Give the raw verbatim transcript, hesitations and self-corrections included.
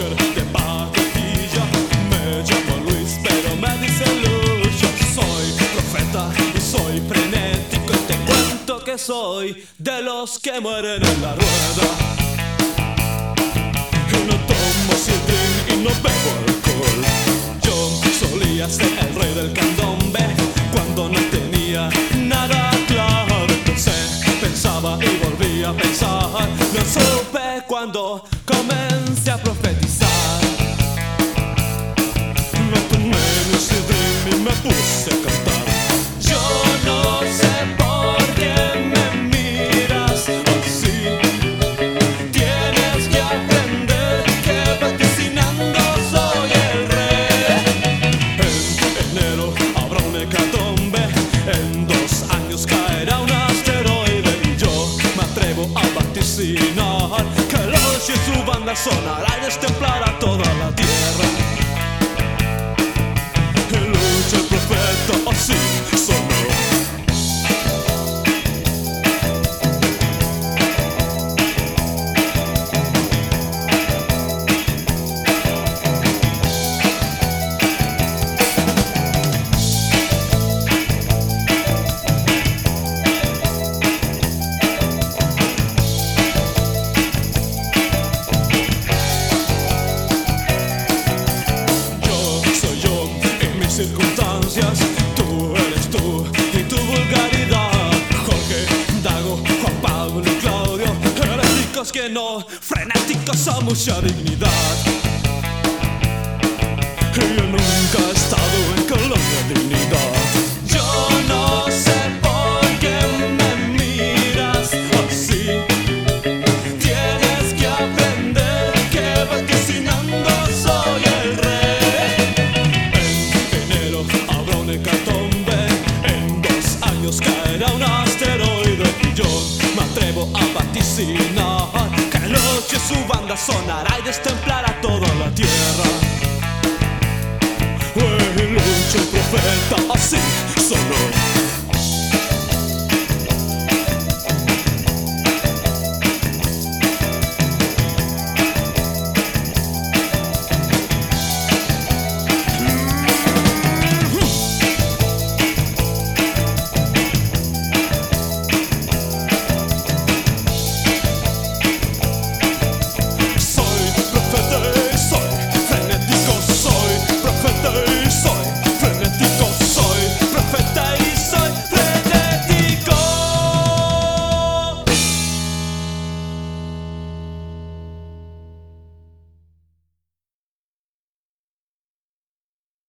mujer de paquetilla. Me llamo Luis, pero me dicen Luz. Yo soy profeta y soy frenético, y te cuento que soy de los que mueren en la rueda. Y no tomo sidrín y no bebo alcohol. Yo solía ser el rey del candombe cuando no tenía nada claro. Pensé, pensaba y volví a pensar. No supe cuando comencé a profetizar. No tomé ni sidrín ni me puse a cantar. Yo no sé por qué me miras así. Tienes que aprender que vaticinando soy el rey. En enero habrá un hecatombe, en dos años caerá un asteroide, y yo me atrevo a vaticinar que el hoyo y su banda sonará y destemplará toda la tierra. Y lucha el profeta, así sonó. Circunstancias, tú eres tú y tu vulgaridad. Jorge, Dago, Juan Pablo y Claudio, heréticos que no, frenéticos a mucha dignidad. Y yo nunca he estado en Colonia Dignidad. Yo no sé por qué me miras así. Tienes que aprender que vaticinando soy el rey. En dos años caerá un asteroide, y yo me atrevo a vaticinar que la noche su banda sonará y destemplará